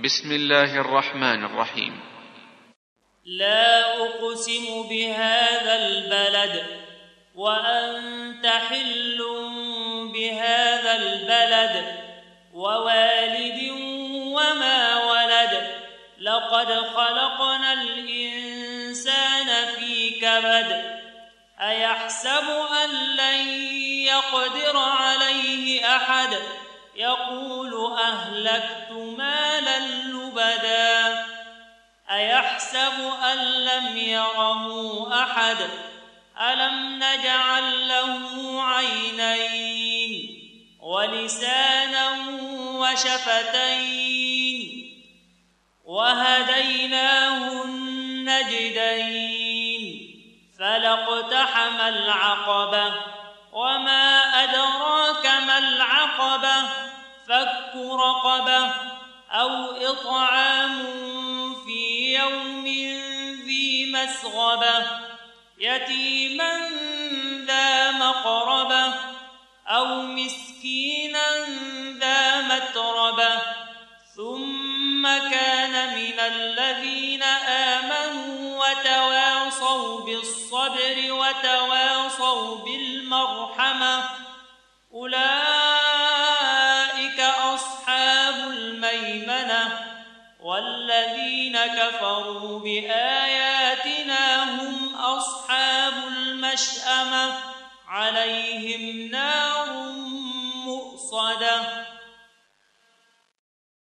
بسم الله الرحمن الرحيم. لا أقسم بهذا البلد وأنت حل بهذا البلد ووالد وما ولد لقد خلقنا الإنسان في كبد أيحسب أن لن يقدر عليه أحد يقول أهلكت مالا لبدا أيحسب أن لم يره أحد ألم نجعل له عينين ولسانا وشفتين وهديناه النجدين فلاقتحم العقبة وما أدراك ما العقبة فك رقبة أو إطعام في يوم ذي مسغبة يتيما ذا مقربة أو مسكينا ذا متربة ثم كان من الذين آمنوا وتواصوا بالصبر وتواصوا بالمرحمة أولئك أصحاب الميمنة والذين كفروا بآياتنا هم أصحاب المشأمة عليهم نار